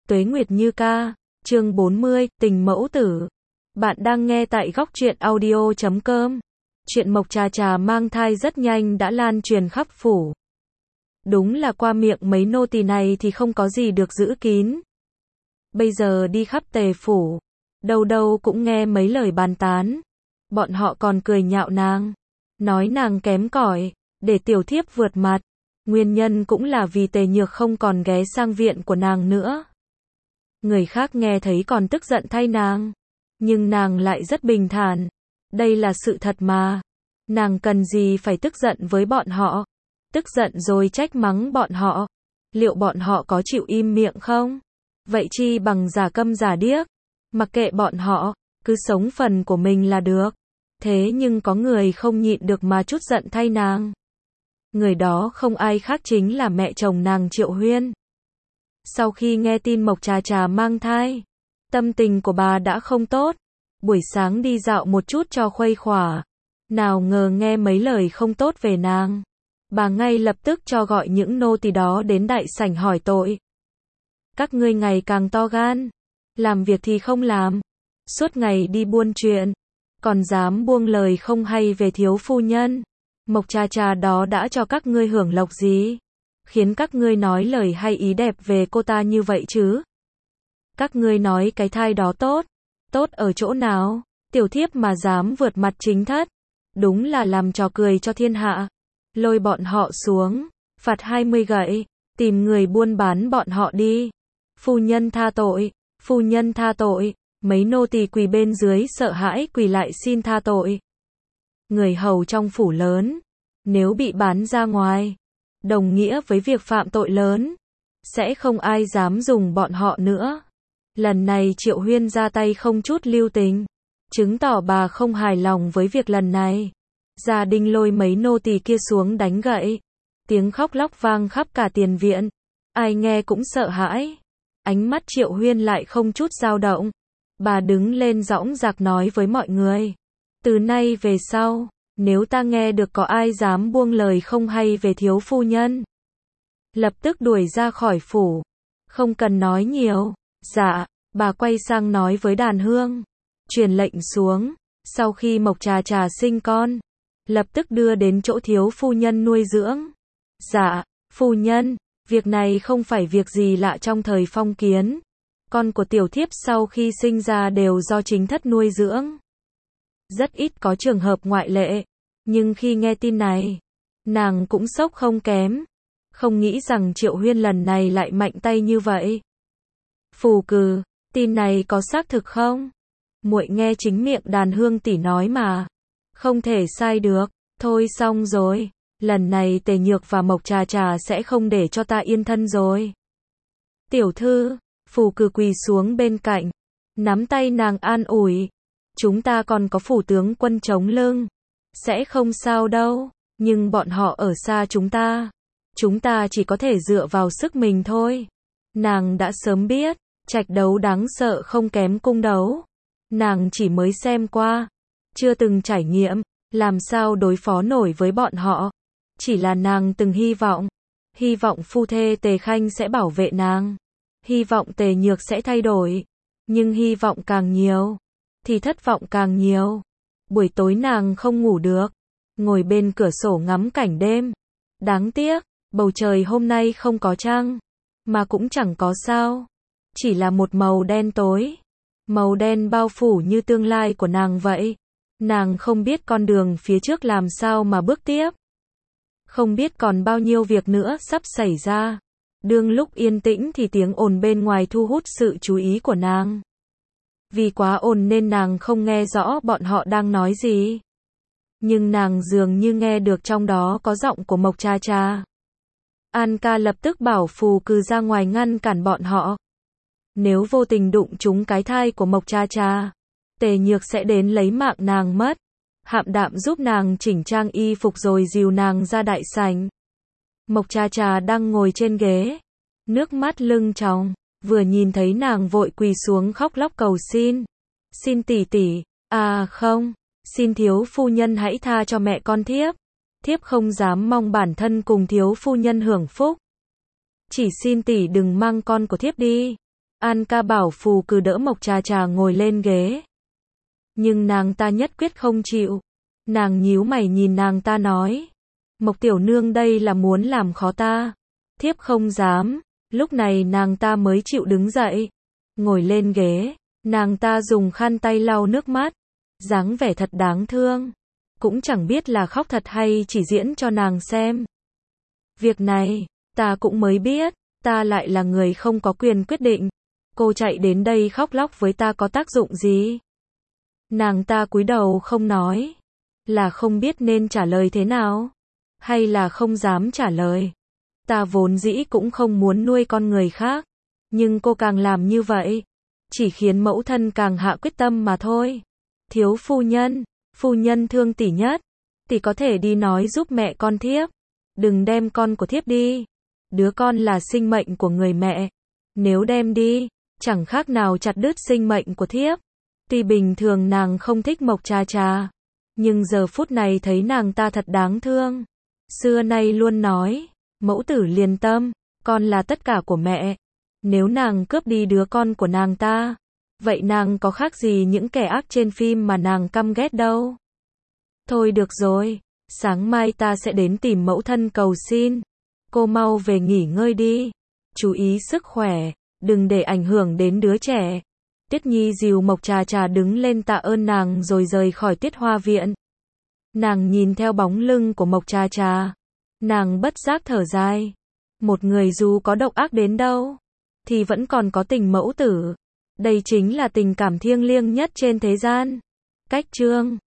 Tuế Nguyệt Như ca, chương 40, tình mẫu tử. Bạn đang nghe tại góc truyện audio.com. Chuyện Mộc Trà Trà mang thai rất nhanh đã lan truyền khắp phủ. Đúng là qua miệng mấy nô tỳ này thì không có gì được giữ kín. Bây giờ đi khắp Tề phủ, đâu đâu cũng nghe mấy lời bàn tán. Bọn họ còn cười nhạo nàng, nói nàng kém cỏi, để tiểu thiếp vượt mặt. Nguyên nhân cũng là vì Tề Nhược không còn ghé sang viện của nàng nữa. Người khác nghe thấy còn tức giận thay nàng, nhưng nàng lại rất bình thản. Đây là sự thật mà. Nàng cần gì phải tức giận với bọn họ? Tức giận rồi trách mắng bọn họ. Liệu bọn họ có chịu im miệng không? Vậy chi bằng giả câm giả điếc. Mặc kệ bọn họ, cứ sống phần của mình là được. Thế nhưng có người không nhịn được mà trút giận thay nàng. Người đó không ai khác chính là mẹ chồng nàng Triệu Huyên. Sau khi nghe tin Mộc Trà Trà mang thai, tâm tình của bà đã không tốt. Buổi sáng đi dạo một chút cho khuây khỏa, nào ngờ nghe mấy lời không tốt về nàng. Bà ngay lập tức cho gọi những nô tỳ đó đến đại sảnh hỏi tội. Các ngươi ngày càng to gan, làm việc thì không làm, suốt ngày đi buôn chuyện, còn dám buông lời không hay về thiếu phu nhân. Mộc Trà Trà đó đã cho các ngươi hưởng lộc gì, khiến các ngươi nói lời hay ý đẹp về cô ta như vậy chứ? Các ngươi nói cái thai đó tốt, tốt ở chỗ nào? Tiểu thiếp mà dám vượt mặt chính thất, đúng là làm trò cười cho thiên hạ. Lôi bọn họ xuống, phạt 20 gậy, tìm người buôn bán bọn họ đi. Phu nhân tha tội, phu nhân tha tội. Mấy nô tỳ quỳ bên dưới sợ hãi quỳ lại xin tha tội. Người hầu trong phủ lớn, nếu bị bán ra ngoài, đồng nghĩa với việc phạm tội lớn, sẽ không ai dám dùng bọn họ nữa. Lần này Triệu Huyên ra tay không chút lưu tình, chứng tỏ bà không hài lòng với việc lần này. Gia Đình lôi mấy nô tỳ kia xuống đánh gậy, tiếng khóc lóc vang khắp cả tiền viện, ai nghe cũng sợ hãi. Ánh mắt Triệu Huyên lại không chút dao động, bà đứng lên dõng dạc nói với mọi người, từ nay về sau, nếu ta nghe được có ai dám buông lời không hay về thiếu phu nhân, lập tức đuổi ra khỏi phủ, không cần nói nhiều. Dạ, bà quay sang nói với đàn hương, truyền lệnh xuống, sau khi Mộc Trà Trà sinh con, lập tức đưa đến chỗ thiếu phu nhân nuôi dưỡng. Dạ, phu nhân, việc này không phải việc gì lạ trong thời phong kiến, con của tiểu thiếp sau khi sinh ra đều do chính thất nuôi dưỡng. Rất ít có trường hợp ngoại lệ, nhưng khi nghe tin này, nàng cũng sốc không kém, không nghĩ rằng Triệu Huyên lần này lại mạnh tay như vậy. Phù cừ, tin này có xác thực không? Muội nghe chính miệng đàn hương tỷ nói mà, không thể sai được. Thôi xong rồi, lần này Tề Nhược và Mộc Trà Trà sẽ không để cho ta yên thân rồi. Tiểu thư, Phù cừ quỳ xuống bên cạnh, nắm tay nàng an ủi, chúng ta còn có phủ tướng quân chống lưng, sẽ không sao đâu, nhưng bọn họ ở xa chúng ta chỉ có thể dựa vào sức mình thôi. Nàng đã sớm biết, trạch đấu đáng sợ không kém cung đấu. Nàng chỉ mới xem qua, chưa từng trải nghiệm, làm sao đối phó nổi với bọn họ. Chỉ là nàng từng hy vọng phu thê Tề Khanh sẽ bảo vệ nàng, hy vọng Tề Nhược sẽ thay đổi, nhưng hy vọng càng nhiều, thì thất vọng càng nhiều. Buổi tối nàng không ngủ được, ngồi bên cửa sổ ngắm cảnh đêm. Đáng tiếc, bầu trời hôm nay không có trăng, mà cũng chẳng có sao, chỉ là một màu đen tối. Màu đen bao phủ như tương lai của nàng vậy. Nàng không biết con đường phía trước làm sao mà bước tiếp. Không biết còn bao nhiêu việc nữa sắp xảy ra. Đương lúc yên tĩnh thì tiếng ồn bên ngoài thu hút sự chú ý của nàng. Vì quá ồn nên nàng không nghe rõ bọn họ đang nói gì. Nhưng nàng dường như nghe được trong đó có giọng của Mộc Trà Trà. An ca lập tức bảo Phù cừ ra ngoài ngăn cản bọn họ. Nếu vô tình đụng trúng cái thai của Mộc Trà Trà, Tề Nhược sẽ đến lấy mạng nàng mất. Hạm Đạm giúp nàng chỉnh trang y phục rồi dìu nàng ra đại sảnh. Mộc Trà Trà đang ngồi trên ghế, nước mắt lưng tròng, vừa nhìn thấy nàng vội quỳ xuống khóc lóc cầu xin. Xin tỷ tỷ, à không, xin thiếu phu nhân hãy tha cho mẹ con thiếp. Thiếp không dám mong bản thân cùng thiếu phu nhân hưởng phúc. Chỉ xin tỷ đừng mang con của thiếp đi. An ca bảo phù cừ đỡ Mộc Trà Trà ngồi lên ghế. Nhưng nàng ta nhất quyết không chịu. Nàng nhíu mày nhìn nàng ta nói. Mộc tiểu nương đây là muốn làm khó ta. Thiếp không dám. Lúc này nàng ta mới chịu đứng dậy. Ngồi lên ghế. Nàng ta dùng khăn tay lau nước mắt. Dáng vẻ thật đáng thương. Cũng chẳng biết là khóc thật hay chỉ diễn cho nàng xem. Việc này, ta cũng mới biết. Ta lại là người không có quyền quyết định. Cô chạy đến đây khóc lóc với ta có tác dụng gì? Nàng ta cúi đầu không nói. Là không biết nên trả lời thế nào? Hay là không dám trả lời? Ta vốn dĩ cũng không muốn nuôi con người khác. Nhưng cô càng làm như vậy. Chỉ khiến mẫu thân càng hạ quyết tâm mà thôi. Thiếu phu nhân thương tỷ nhất. Tỷ có thể đi nói giúp mẹ con thiếp. Đừng đem con của thiếp đi. Đứa con là sinh mệnh của người mẹ. Nếu đem đi, chẳng khác nào chặt đứt sinh mệnh của thiếp. Tuy bình thường nàng không thích Mộc Trà Trà, nhưng giờ phút này thấy nàng ta thật đáng thương. Xưa nay luôn nói, mẫu tử liền tâm, con là tất cả của mẹ. Nếu nàng cướp đi đứa con của nàng ta, vậy nàng có khác gì những kẻ ác trên phim mà nàng căm ghét đâu. Thôi được rồi, sáng mai ta sẽ đến tìm mẫu thân cầu xin. Cô mau về nghỉ ngơi đi. Chú ý sức khỏe, đừng để ảnh hưởng đến đứa trẻ. Tiết Nhi dìu Mộc Trà Trà đứng lên tạ ơn nàng rồi rời khỏi Tiết Hoa viện. Nàng nhìn theo bóng lưng của Mộc Trà Trà. Nàng bất giác thở dài. Một người dù có độc ác đến đâu, thì vẫn còn có tình mẫu tử. Đây chính là tình cảm thiêng liêng nhất trên thế gian. Cách chương